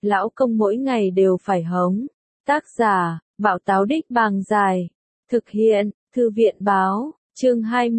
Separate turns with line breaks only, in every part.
lão công mỗi ngày đều phải hống. Tác giả, Bảo Táo Đích Bàng Dài. Thực hiện, Thư viện Báo, chương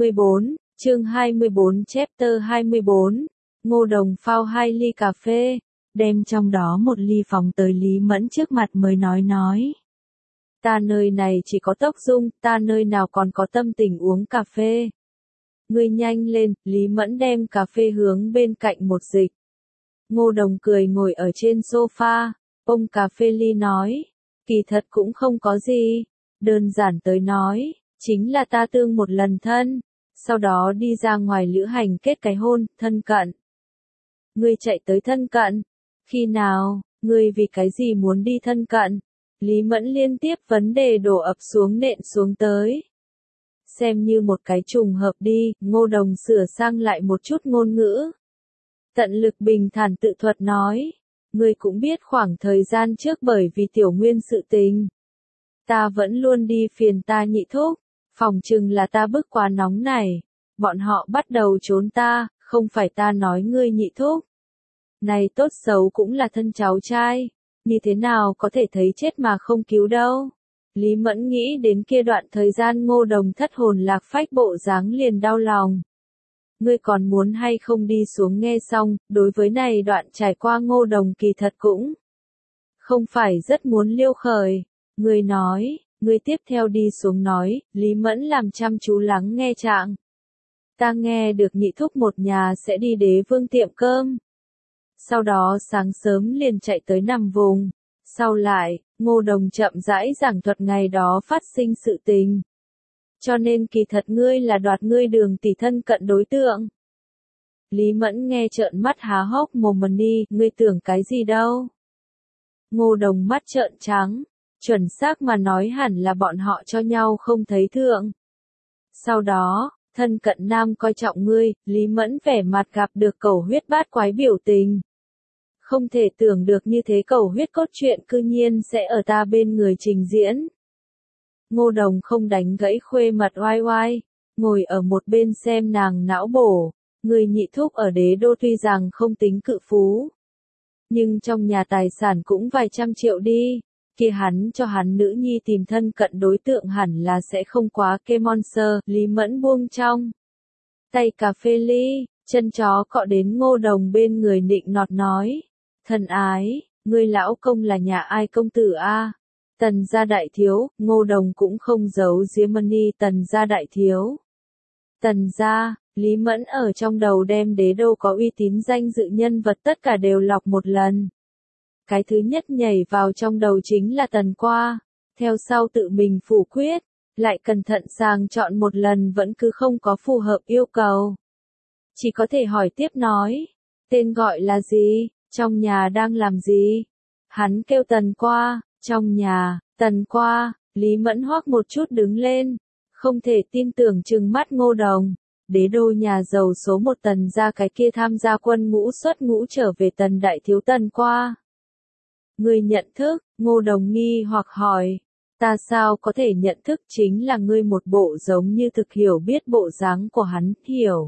24 chapter 24. Ngô Đồng phao 2 ly cà phê, đem trong đó một ly phóng tới Lý Mẫn trước mặt mới nói. Ta nơi này chỉ có Tốc Dung, ta nơi nào còn có tâm tình uống cà phê. Ngươi nhanh lên, Lý Mẫn đem cà phê hướng bên cạnh một dịch. Ngô Đồng cười ngồi ở trên sofa, ôm cà phê ly nói, kỳ thật cũng không có gì, đơn giản tới nói, chính là ta tương một lần thân, sau đó đi ra ngoài lữ hành kết cái hôn, thân cận. Ngươi chạy tới thân cận, khi nào, ngươi vì cái gì muốn đi thân cận? Lý Mẫn liên tiếp vấn đề đổ ập xuống nện xuống tới. Xem như một cái trùng hợp đi, Ngô Đồng sửa sang lại một chút ngôn ngữ. Tận lực bình thản tự thuật nói, ngươi cũng biết khoảng thời gian trước bởi vì Tiểu Nguyên sự tình. Ta vẫn luôn đi phiền ta nhị thúc, phòng chừng là ta bức quá nóng này, bọn họ bắt đầu trốn ta, không phải ta nói ngươi nhị thúc. Này tốt xấu cũng là thân cháu trai, như thế nào có thể thấy chết mà không cứu đâu. Lý Mẫn nghĩ đến kia đoạn thời gian Ngô Đồng thất hồn lạc phách bộ dáng liền đau lòng. Ngươi còn muốn hay không đi xuống nghe xong, đối với này đoạn trải qua Ngô Đồng kỳ thật cũng không phải rất muốn liêu khởi. Ngươi nói, ngươi tiếp theo đi xuống nói, Lý Mẫn làm chăm chú lắng nghe trạng. Ta nghe được nhị thúc một nhà sẽ đi Đế Vương tiệm cơm. Sau đó sáng sớm liền chạy tới nằm vùng. Sau lại, Ngô Đồng chậm rãi giảng thuật ngày đó phát sinh sự tình. Cho nên kỳ thật ngươi là đoạt ngươi Đường tỷ thân cận đối tượng. Lý Mẫn nghe trợn mắt há hốc mồm đi, ngươi tưởng cái gì đâu. Ngô Đồng mắt trợn trắng, chuẩn xác mà nói hẳn là bọn họ cho nhau không thấy thượng. Sau đó, thân cận nam coi trọng ngươi, Lý Mẫn vẻ mặt gặp được cầu huyết bát quái biểu tình. Không thể tưởng được như thế cầu huyết cốt truyện cư nhiên sẽ ở ta bên người trình diễn. Ngô Đồng không đánh gãy khuê mật oai oai, ngồi ở một bên xem nàng não bổ, người nhị thúc ở Đế Đô tuy rằng không tính cự phú. Nhưng trong nhà tài sản cũng vài trăm triệu đi, kia hắn cho hắn nữ nhi tìm thân cận đối tượng hẳn là sẽ không quá kê monster. Lý Mẫn buông trong tay cà phê ly, chân chó cọ đến Ngô Đồng bên người nịnh nọt nói, thân ái, ngươi lão công là nhà ai công tử a? Tần gia đại thiếu. Ngô Đồng cũng không giấu giếm Tần gia đại thiếu. Tần gia, Lý Mẫn ở trong đầu đem Đế Đô có uy tín danh dự nhân vật tất cả đều lọc một lần. Cái thứ nhất nhảy vào trong đầu chính là Tần Qua, theo sau tự mình phủ quyết, lại cẩn thận sàng chọn một lần vẫn cứ không có phù hợp yêu cầu. Chỉ có thể hỏi tiếp nói, tên gọi là gì, trong nhà đang làm gì? Hắn kêu Tần Qua, trong nhà, Tần Qua. Lý Mẫn hoắc một chút đứng lên, không thể tin tưởng trừng mắt Ngô Đồng. Đế Đô nhà giàu số một Tần gia cái kia tham gia quân ngũ xuất ngũ trở về Tần đại thiếu Tần Qua. Ngươi nhận thức? Ngô Đồng nghi hoặc hỏi. Ta sao có thể nhận thức, chính là ngươi một bộ giống như thực hiểu biết bộ dáng của hắn. Hiểu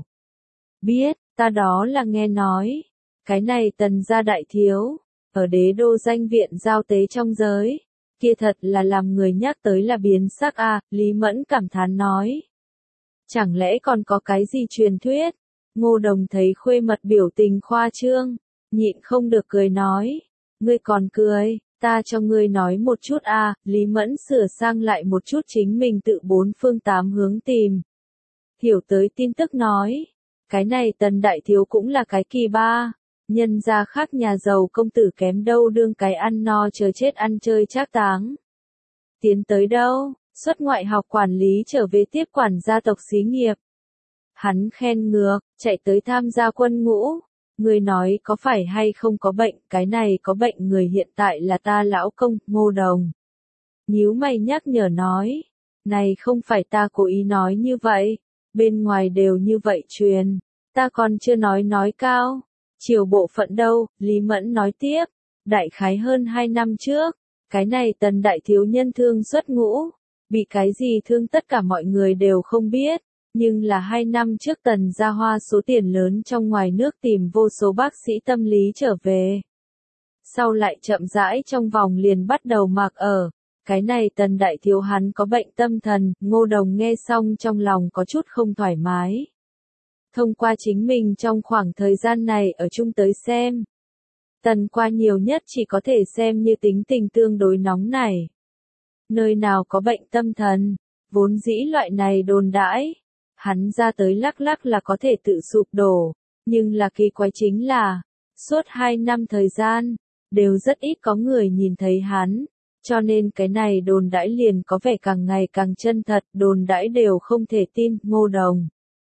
biết, ta đó là nghe nói. Cái này Tần gia đại thiếu, ở Đế Đô danh viện giao tế trong giới, kia thật là làm người nhắc tới là biến sắc a. Lý Mẫn cảm thán nói. Chẳng lẽ còn có cái gì truyền thuyết? Ngô Đồng thấy khuê mật biểu tình khoa trương, nhịn không được cười nói. Ngươi còn cười, ta cho ngươi nói một chút a. Lý Mẫn sửa sang lại một chút chính mình tự bốn phương tám hướng tìm. Hiểu tới tin tức nói. Cái này Tần đại thiếu cũng là cái kỳ ba. Nhân gia khác nhà giàu công tử kém đâu đương cái ăn no chờ chết ăn chơi trác táng. Tiến tới đâu, xuất ngoại học quản lý trở về tiếp quản gia tộc xí nghiệp. Hắn khen ngược, chạy tới tham gia quân ngũ. Người nói có phải hay không có bệnh, cái này có bệnh người hiện tại là ta lão công. Ngô Đồng nhíu mày nhắc nhở nói, này không phải ta cố ý nói như vậy, bên ngoài đều như vậy truyền, ta còn chưa nói cao. Chiều bộ phận đâu? Lý Mẫn nói tiếp, đại khái hơn 2 năm trước, cái này Tần đại thiếu nhân thương xuất ngũ, bị cái gì thương tất cả mọi người đều không biết, nhưng là 2 năm trước Tần ra hoa số tiền lớn trong ngoài nước tìm vô số bác sĩ tâm lý trở về. sau lại chậm rãi trong vòng liền bắt đầu mặc ở. Cái này Tần đại thiếu hắn có bệnh tâm thần, Ngô Đồng nghe xong trong lòng có chút không thoải mái. Thông qua chính mình trong khoảng thời gian này ở chung tới xem. Tần qua nhiều nhất chỉ có thể xem như tính tình tương đối nóng nảy. Nơi nào có bệnh tâm thần, vốn dĩ loại này đồn đãi. Hắn ra tới lắc lắc là có thể tự sụp đổ, nhưng là kỳ quái chính là, suốt 2 năm thời gian, đều rất ít có người nhìn thấy hắn, cho nên cái này đồn đãi liền có vẻ càng ngày càng chân thật, đồn đãi đều không thể tin, Ngô Đồng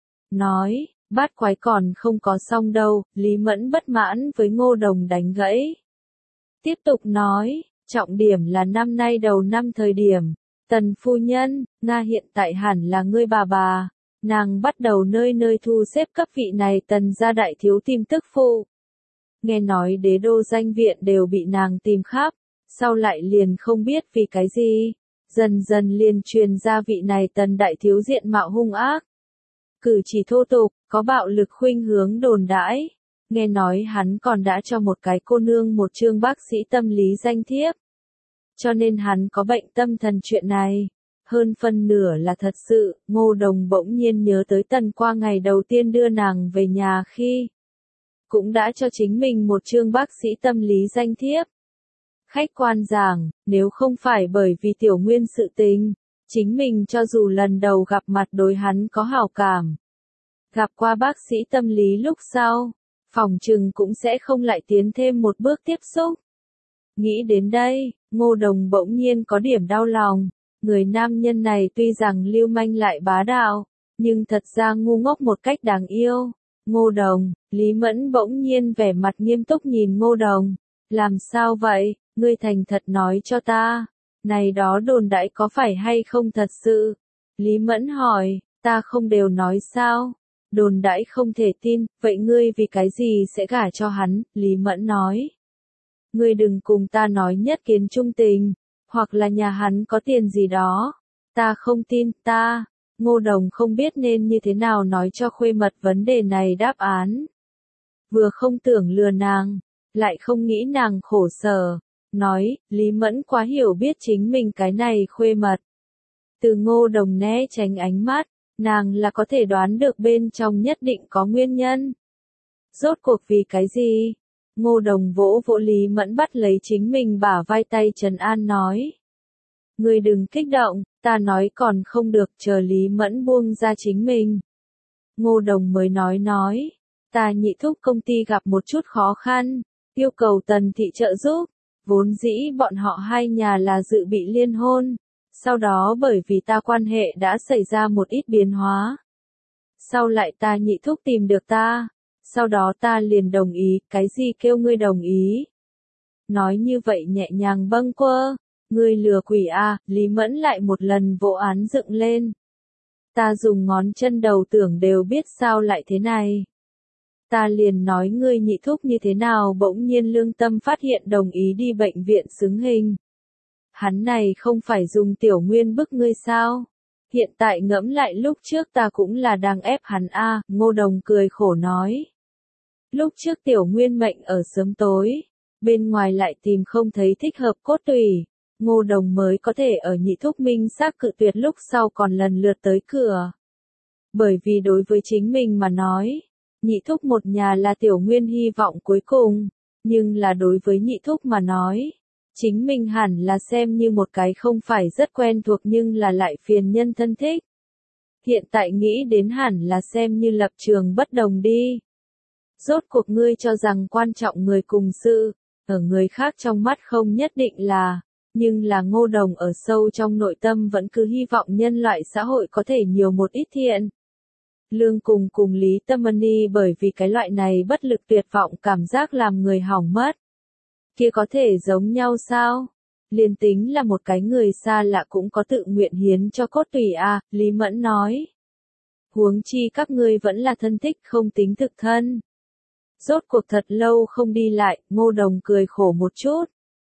nói, bát quái còn không có xong đâu, Lý Mẫn bất mãn với Ngô Đồng đánh gãy. Tiếp tục nói, trọng điểm là năm nay đầu năm thời điểm, Tần phu nhân, Nga hiện tại hẳn là ngươi bà. Nàng bắt đầu nơi nơi thu xếp cấp vị này Tần gia đại thiếu tìm tức phụ. Nghe nói đế đô danh viện đều bị nàng tìm khắp, sau lại liền không biết vì cái gì, dần dần liền truyền ra vị này Tần đại thiếu diện mạo hung ác. Cử chỉ thô tục, có bạo lực khuynh hướng đồn đãi. Nghe nói hắn còn đã cho một cái cô nương một chương bác sĩ tâm lý danh thiếp. Cho nên hắn có bệnh tâm thần chuyện này. Hơn phân nửa là thật sự, Ngô Đồng bỗng nhiên nhớ tới Tần qua ngày đầu tiên đưa nàng về nhà khi cũng đã cho chính mình một chương bác sĩ tâm lý danh thiếp. Khách quan giảng, nếu không phải bởi vì Tiểu Nguyên sự tình, chính mình cho dù lần đầu gặp mặt đối hắn có hảo cảm. Gặp qua bác sĩ tâm lý lúc sau, phòng trừng cũng sẽ không lại tiến thêm một bước tiếp xúc. Nghĩ đến đây, Ngô Đồng bỗng nhiên có điểm đau lòng. Người nam nhân này tuy rằng lưu manh lại bá đạo, nhưng thật ra ngu ngốc một cách đáng yêu. Ngô Đồng, Lý Mẫn bỗng nhiên vẻ mặt nghiêm túc nhìn Ngô Đồng. Làm sao vậy, ngươi thành thật nói cho ta. Này đó đồn đãi có phải hay không thật sự? Lý Mẫn hỏi, ta không đều nói sao? Đồn đãi không thể tin, vậy ngươi vì cái gì sẽ gả cho hắn? Lý Mẫn nói. Ngươi đừng cùng ta nói nhất kiến trung tình. Hoặc là nhà hắn có tiền gì đó. Ta không tin, ta. Ngô Đồng không biết nên như thế nào nói cho khuê mật vấn đề này đáp án. Vừa không tưởng lừa nàng, lại không nghĩ nàng khổ sở. Nói, Lý Mẫn quá hiểu biết chính mình cái này khuê mật. Từ Ngô Đồng né tránh ánh mắt, nàng là có thể đoán được bên trong nhất định có nguyên nhân. Rốt cuộc vì cái gì? Ngô Đồng vỗ vỗ Lý Mẫn bắt lấy chính mình bả vai tay trấn an nói. Ngươi đừng kích động, ta nói còn không được, chờ Lý Mẫn buông ra chính mình. Ngô Đồng mới nói, ta nhị thúc công ty gặp một chút khó khăn, yêu cầu Tần thị trợ giúp, vốn dĩ bọn họ hai nhà là dự bị liên hôn, sau đó bởi vì ta quan hệ đã xảy ra một ít biến hóa. Sau lại ta nhị thúc tìm được ta. Sau đó ta liền đồng ý, cái gì kêu ngươi đồng ý? Nói như vậy nhẹ nhàng bâng quơ, ngươi lừa quỷ a, Lý Mẫn lại một lần vỗ án dựng lên. Ta dùng ngón chân đầu tưởng đều biết sao lại thế này. Ta liền nói ngươi nhị thúc như thế nào bỗng nhiên lương tâm phát hiện đồng ý đi bệnh viện xứng hình. Hắn này không phải dùng Tiểu Nguyên bức ngươi sao? Hiện tại ngẫm lại lúc trước ta cũng là đang ép hắn a, Ngô Đồng cười khổ nói. Lúc trước Tiểu Nguyên mệnh ở sớm tối, bên ngoài lại tìm không thấy thích hợp cốt tủy, Ngô Đồng mới có thể ở nhị thúc minh xác cự tuyệt lúc sau còn lần lượt tới cửa. Bởi vì đối với chính mình mà nói, nhị thúc một nhà là Tiểu Nguyên hy vọng cuối cùng, nhưng là đối với nhị thúc mà nói, chính mình hẳn là xem như một cái không phải rất quen thuộc nhưng là lại phiền nhân thân thích. Hiện tại nghĩ đến hẳn là xem như lập trường bất đồng đi. Rốt cuộc ngươi cho rằng quan trọng người cùng sự, ở người khác trong mắt không nhất định là, nhưng là Ngô Đồng ở sâu trong nội tâm vẫn cứ hy vọng nhân loại xã hội có thể nhiều một ít thiện. Lương cùng Lý Tâm Ân bởi vì cái loại này bất lực tuyệt vọng cảm giác làm người hỏng mất. Kia có thể giống nhau sao? Liên tính là một cái người xa lạ cũng có tự nguyện hiến cho cốt tủy a, Lý Mẫn nói. Huống chi các ngươi vẫn là thân thích không tính thực thân. Rốt cuộc thật lâu không đi lại, Ngô Đồng cười khổ một chút.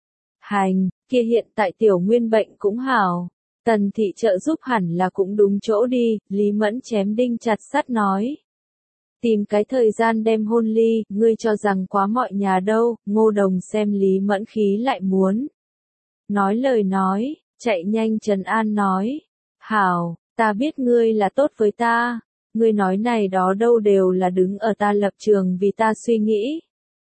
Hành, kia hiện tại Tiểu Nguyên bệnh cũng hảo. Tần thị trợ giúp hẳn là cũng đúng chỗ đi, Lý Mẫn chém đinh chặt sắt nói. Tìm cái thời gian đem hôn ly, ngươi cho rằng quá mọi nhà đâu, Ngô Đồng xem Lý Mẫn khí lại muốn. Nói lời nói, chạy nhanh trấn an nói. Hảo, ta biết ngươi là tốt với ta, ngươi nói này đó đâu đều là đứng ở ta lập trường vì ta suy nghĩ.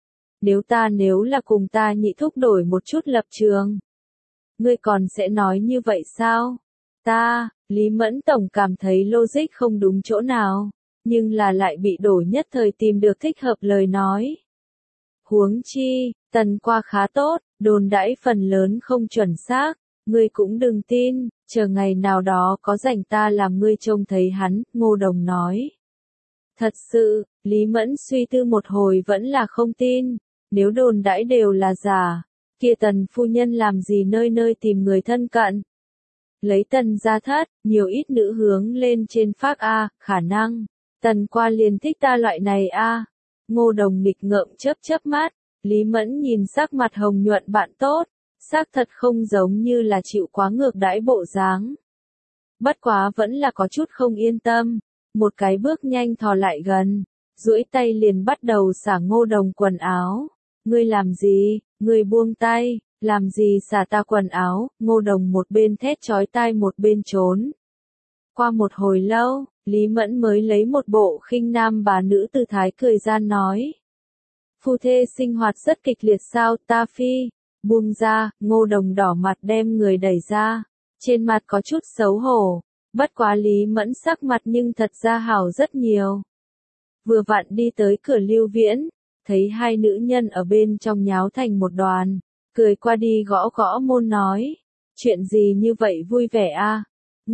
Nếu là cùng ta nhị thúc đổi một chút lập trường, ngươi còn sẽ nói như vậy sao? Lý Mẫn Tổng cảm thấy logic không đúng chỗ nào, nhưng là lại bị đổi nhất thời tìm được thích hợp lời nói. Huống chi, Tần Qua khá tốt, đồn đãi phần lớn không chuẩn xác, ngươi cũng đừng tin, chờ ngày nào đó có rảnh ta làm ngươi trông thấy hắn, Ngô Đồng nói. Thật sự, Lý Mẫn suy tư một hồi vẫn là không tin, nếu đồn đãi đều là giả, kia Tần phu nhân làm gì nơi nơi tìm người thân cận. Lấy Tần gia thất, nhiều ít nữ hướng lên trên phác A, khả năng, Tần Qua liền thích ta loại này A. Ngô Đồng nghịch ngợm chớp mắt, Lý Mẫn nhìn sắc mặt hồng nhuận bạn tốt, xác thật không giống như là chịu quá ngược đãi bộ dáng. Bất quá vẫn là có chút không yên tâm, một cái bước nhanh thò lại gần, duỗi tay liền bắt đầu xả Ngô Đồng quần áo. Ngươi làm gì, ngươi buông tay, làm gì xả ta quần áo, Ngô Đồng một bên thét chói tai một bên trốn. Qua một hồi lâu, Lý Mẫn mới lấy một bộ khinh nam bà nữ tư thái cười gian nói. Phu thê sinh hoạt rất kịch liệt sao, ta phi, buông ra, Ngô Đồng đỏ mặt đem người đẩy ra, trên mặt có chút xấu hổ, bất quá Lý Mẫn sắc mặt nhưng thật ra hảo rất nhiều. Vừa vặn đi tới cửa Lưu Viễn, thấy hai nữ nhân ở bên trong nháo thành một đoàn, cười qua đi gõ gõ môn nói, chuyện gì như vậy vui vẻ a?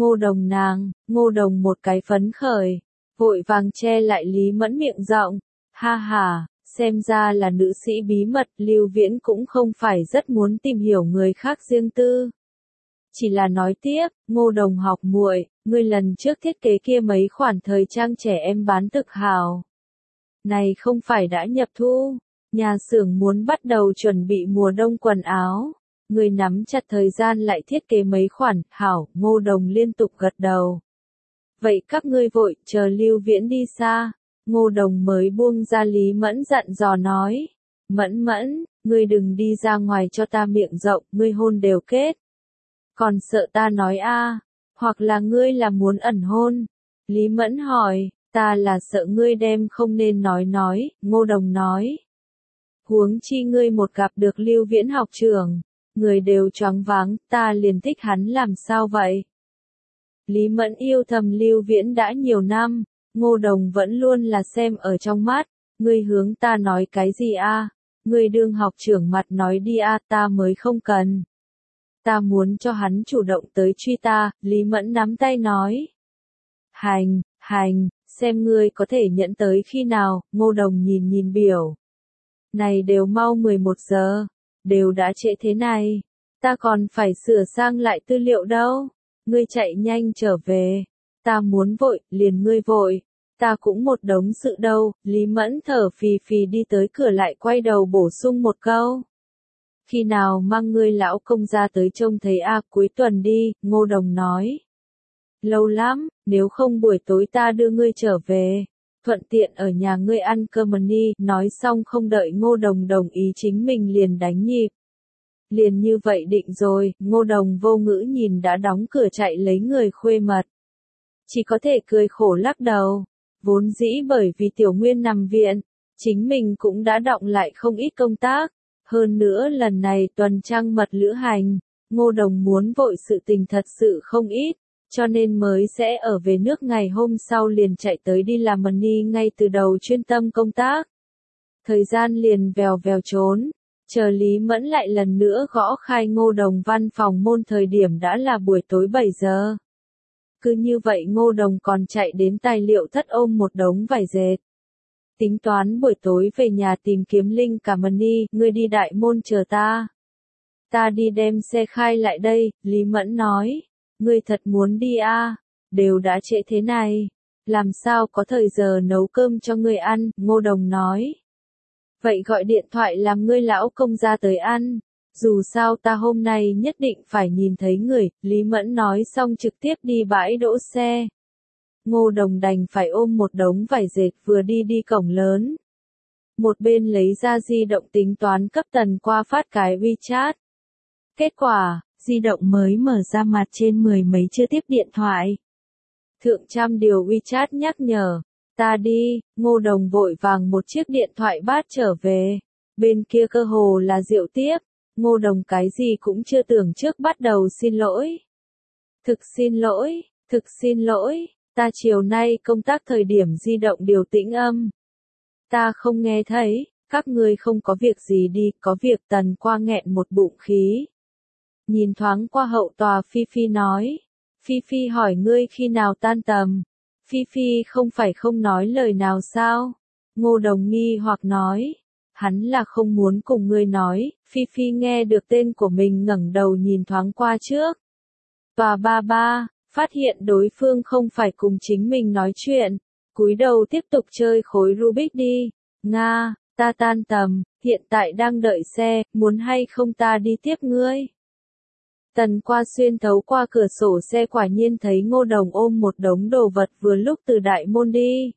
Ngô Đồng một cái phấn khởi, vội vàng che lại Lý Mẫn miệng rộng, ha ha, xem ra là nữ sĩ bí mật, Lưu Viễn cũng không phải rất muốn tìm hiểu người khác riêng tư. Chỉ là nói tiếp, Ngô Đồng học muội, ngươi lần trước thiết kế kia mấy khoản thời trang trẻ em bán thực hào. Này không phải đã nhập thu, nhà xưởng muốn bắt đầu chuẩn bị mùa đông quần áo. Người nắm chặt thời gian lại thiết kế mấy khoản, hảo, Ngô Đồng liên tục gật đầu. Vậy các ngươi vội, chờ Lưu Viễn đi xa, Ngô Đồng mới buông ra Lý Mẫn dặn dò nói. Mẫn, ngươi đừng đi ra ngoài cho ta miệng rộng, ngươi hôn đều kết. Còn sợ ta nói a, hoặc là ngươi là muốn ẩn hôn? Lý Mẫn hỏi, ta là sợ ngươi đem không nên nói, Ngô Đồng nói. Huống chi ngươi một gặp được Lưu Viễn học trưởng, người đều choáng váng, ta liền thích hắn làm sao vậy? Lý Mẫn yêu thầm Lưu Viễn đã nhiều năm, Ngô Đồng vẫn luôn là xem ở trong mắt, ngươi hướng ta nói cái gì a? Ngươi đương học trưởng mặt nói đi a, ta mới không cần. Ta muốn cho hắn chủ động tới truy ta, Lý Mẫn nắm tay nói. Hành, xem ngươi có thể nhẫn tới khi nào, Ngô Đồng nhìn biểu. Này đều mau 11 giờ, đều đã trễ thế này, ta còn phải sửa sang lại tư liệu đâu, ngươi chạy nhanh trở về, ta muốn vội, liền ngươi vội, ta cũng một đống sự đâu, Lý Mẫn thở phì phì đi tới cửa lại quay đầu bổ sung một câu. Khi nào mang ngươi lão công ra tới trông thấy a, cuối tuần đi, Ngô Đồng nói. Lâu lắm, nếu không buổi tối ta đưa ngươi trở về, thuận tiện ở nhà ngươi ăn cơm đi, nói xong không đợi Ngô Đồng đồng ý chính mình liền đánh nhịp. Liền như vậy định rồi, Ngô Đồng vô ngữ nhìn đã đóng cửa chạy lấy người khuê mật. Chỉ có thể cười khổ lắc đầu, vốn dĩ bởi vì Tiểu Nguyên nằm viện, chính mình cũng đã đọng lại không ít công tác. Hơn nữa lần này tuần trăng mật lữ hành, Ngô Đồng muốn vội sự tình thật sự không ít, cho nên mới sẽ ở về nước ngày hôm sau liền chạy tới đi làm money ngay từ đầu chuyên tâm công tác. Thời gian liền vèo trốn, chờ Lý Mẫn lại lần nữa gõ khai Ngô Đồng văn phòng môn thời điểm đã là buổi tối 7 giờ. Cứ như vậy Ngô Đồng còn chạy đến tài liệu thất ôm một đống vải dệt. Tính toán buổi tối về nhà tìm kiếm Linh cả money, ngươi đi đại môn chờ ta. Ta đi đem xe khai lại đây, Lý Mẫn nói. Ngươi thật muốn đi a? Đều đã trễ thế này, làm sao có thời giờ nấu cơm cho ngươi ăn, Ngô Đồng nói. Vậy gọi điện thoại làm ngươi lão công ra tới ăn, dù sao ta hôm nay nhất định phải nhìn thấy người, Lý Mẫn nói xong trực tiếp đi bãi đỗ xe. Ngô Đồng đành phải ôm một đống vải dệt vừa đi cổng lớn. Một bên lấy ra di động tính toán cấp Tần Qua phát cái WeChat. Kết quả, di động mới mở ra mặt trên 10 mấy chưa tiếp điện thoại. Thượng trăm điều WeChat nhắc nhở, ta đi, Ngô Đồng vội vàng một chiếc điện thoại bát trở về. Bên kia cơ hồ là Diệu tiếp, Ngô Đồng cái gì cũng chưa tưởng trước bắt đầu xin lỗi. Thực xin lỗi, ta chiều nay công tác thời điểm di động điều tĩnh âm. Ta không nghe thấy, các ngươi không có việc gì đi, có việc. Tần Qua nghẹn một bụng khí. Nhìn thoáng qua hậu tòa Phi Phi nói. Phi Phi hỏi ngươi khi nào tan tầm. Phi Phi không phải không nói lời nào sao? Ngô Đồng nghi hoặc nói. Hắn là không muốn cùng ngươi nói. Phi Phi nghe được tên của mình ngẩng đầu nhìn thoáng qua trước. Tòa ba, phát hiện đối phương không phải cùng chính mình nói chuyện. Cúi đầu tiếp tục chơi khối Rubik đi. Nga, ta tan tầm, hiện tại đang đợi xe, muốn hay không ta đi tiếp ngươi? Tần Qua xuyên thấu qua cửa sổ xe quả nhiên thấy Ngô Đồng ôm một đống đồ vật vừa lúc từ đại môn đi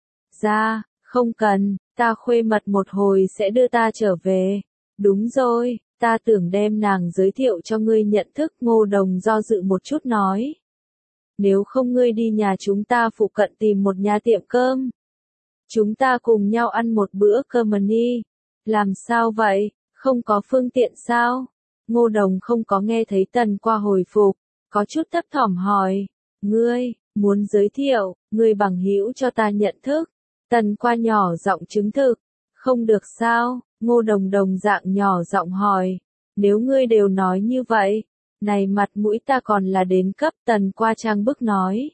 ra. Không cần, ta khuê mật một hồi sẽ đưa ta trở về. Đúng rồi, ta tưởng đem nàng giới thiệu cho ngươi nhận thức. Ngô Đồng do dự một chút nói. Nếu không ngươi đi nhà chúng ta phụ cận tìm một nhà tiệm cơm. Chúng ta cùng nhau ăn một bữa cơm đi. Làm sao vậy, không có phương tiện sao? Ngô Đồng không có nghe thấy Tần Qua hồi phục, có chút thấp thỏm hỏi. Ngươi, muốn giới thiệu, ngươi bằng hữu cho ta nhận thức. Tần Qua nhỏ giọng chứng thực. Không được sao? Ngô Đồng đồng dạng nhỏ giọng hỏi. Nếu ngươi đều nói như vậy, này mặt mũi ta còn là đến cấp. Tần Qua trang bức nói.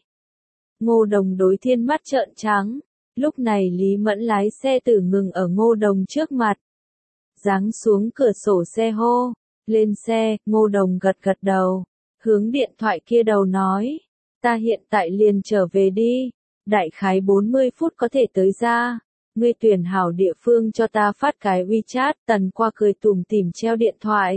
Ngô Đồng đối thiên mắt trợn trắng. Lúc này Lý Mẫn lái xe tử ngừng ở Ngô Đồng trước mặt. Giáng xuống cửa sổ xe hô. Lên xe. Ngô Đồng gật gật đầu. Hướng điện thoại kia đầu nói. Ta hiện tại liền trở về đi. Đại khái 40 phút có thể tới ra. Ngươi tuyển hảo địa phương cho ta phát cái WeChat. Tần Qua cười tủm tỉm treo điện thoại.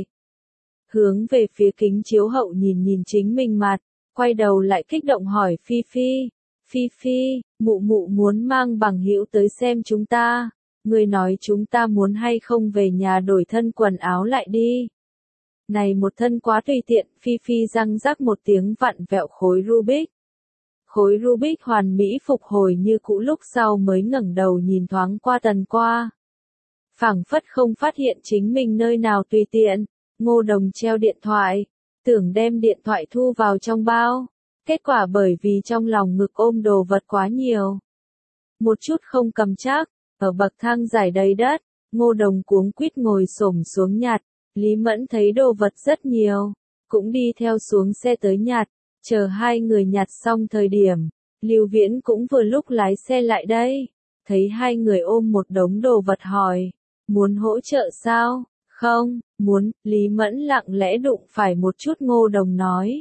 Hướng về phía kính chiếu hậu nhìn chính mình mặt. Quay đầu lại kích động hỏi Phi Phi. Phi Phi, mụ mụ muốn mang bằng hữu tới xem chúng ta. Ngươi nói chúng ta muốn hay không về nhà đổi thân quần áo lại đi. Này một thân quá tùy tiện. Phi Phi răng rắc một tiếng vặn vẹo khối Rubik. Khối Rubik hoàn mỹ phục hồi như cũ lúc sau mới ngẩng đầu nhìn thoáng qua Tần Qua. Phảng phất không phát hiện chính mình nơi nào tùy tiện. Ngô Đồng treo điện thoại, tưởng đem điện thoại thu vào trong bao. Kết quả bởi vì trong lòng ngực ôm đồ vật quá nhiều. Một chút không cầm chắc, ở bậc thang dài đầy đất, Ngô Đồng cuống quýt ngồi xổm xuống nhặt. Lý Mẫn thấy đồ vật rất nhiều, cũng đi theo xuống xe tới nhặt. Chờ hai người nhặt xong thời điểm, Lưu Viễn cũng vừa lúc lái xe lại đây. Thấy hai người ôm một đống đồ vật hỏi, muốn hỗ trợ sao? Không, muốn. Lý Mẫn lặng lẽ đụng phải một chút. Ngô Đồng nói.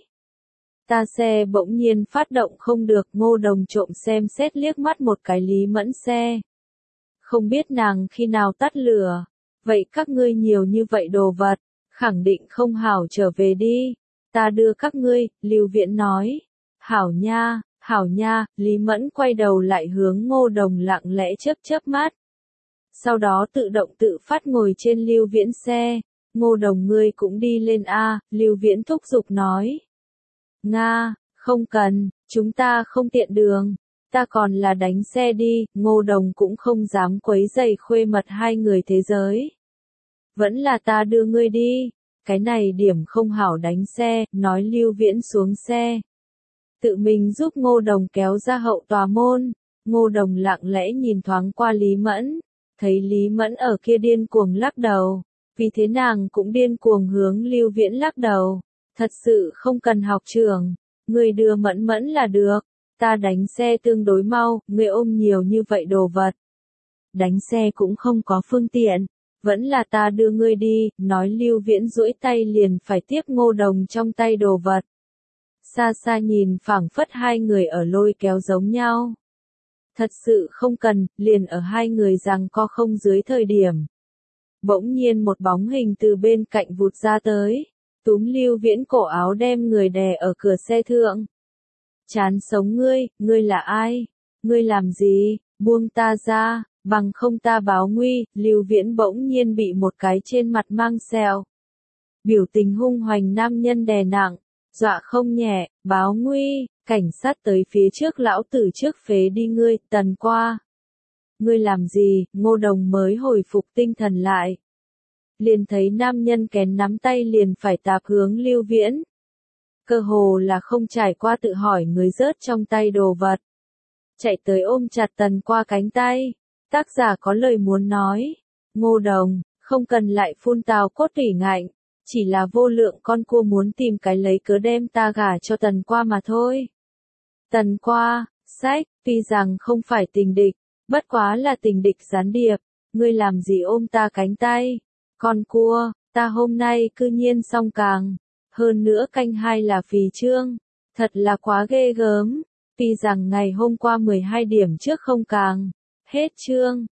Ta xe bỗng nhiên phát động không được. Ngô Đồng trộm xem xét liếc mắt một cái Lý Mẫn xe. Không biết nàng khi nào tắt lửa. Vậy các ngươi nhiều như vậy đồ vật, khẳng định không hảo trở về đi. Ta đưa các ngươi, Lưu Viễn nói. Hảo nha, Lý Mẫn quay đầu lại hướng Ngô Đồng lặng lẽ chớp mắt. Sau đó tự động tự phát ngồi trên Lưu Viễn xe. Ngô Đồng ngươi cũng đi lên a. Lưu Viễn thúc giục nói. Nga, không cần, chúng ta không tiện đường. Ta còn là đánh xe đi. Ngô Đồng cũng không dám quấy rầy khuê mật hai người thế giới. Vẫn là ta đưa ngươi đi. Cái này điểm không hảo đánh xe, nói Lưu Viễn xuống xe. Tự mình giúp Ngô Đồng kéo ra hậu tòa môn. Ngô Đồng lặng lẽ nhìn thoáng qua Lý Mẫn. Thấy Lý Mẫn ở kia điên cuồng lắc đầu. Vì thế nàng cũng điên cuồng hướng Lưu Viễn lắc đầu. Thật sự không cần học trưởng. Người đưa Mẫn Mẫn là được. Ta đánh xe tương đối mau, người ôm nhiều như vậy đồ vật. Đánh xe cũng không có phương tiện. Vẫn là ta đưa ngươi đi, nói Lưu Viễn duỗi tay liền phải tiếp Ngô Đồng trong tay đồ vật. Xa xa nhìn phảng phất hai người ở lôi kéo giống nhau. Thật sự không cần, liền ở hai người giằng co không dưới thời điểm. Bỗng nhiên một bóng hình từ bên cạnh vụt ra tới, túm Lưu Viễn cổ áo đem người đè ở cửa xe thượng. Chán sống ngươi là ai? Ngươi làm gì? Buông ta ra, bằng không ta báo nguy. Lưu Viễn bỗng nhiên bị một cái trên mặt mang sẹo. Biểu tình hung hoành nam nhân đè nặng, dọa không nhẹ, báo nguy, cảnh sát tới phía trước lão tử trước phế đi ngươi, Tần Qua. Ngươi làm gì? Ngô Đồng mới hồi phục tinh thần lại. Liền thấy nam nhân kén nắm tay liền phải tạp hướng Lưu Viễn. Cơ hồ là không trải qua tự hỏi người rớt trong tay đồ vật. Chạy tới ôm chặt Tần Qua cánh tay. Tác giả có lời muốn nói. Ngô Đồng, không cần lại phun tào cốt tủy ngạnh. Chỉ là vô lượng con cua muốn tìm cái lấy cớ đem ta gả cho Tần Qua mà thôi. Tần Qua, sách, tuy rằng không phải tình địch, bất quá là tình địch gián điệp. Ngươi làm gì ôm ta cánh tay? Con cua, ta hôm nay cư nhiên xong càng. Hơn nữa canh hai là phí trương. Thật là quá ghê gớm. Tuy rằng ngày hôm qua 12 điểm trước không càng. Hết chương.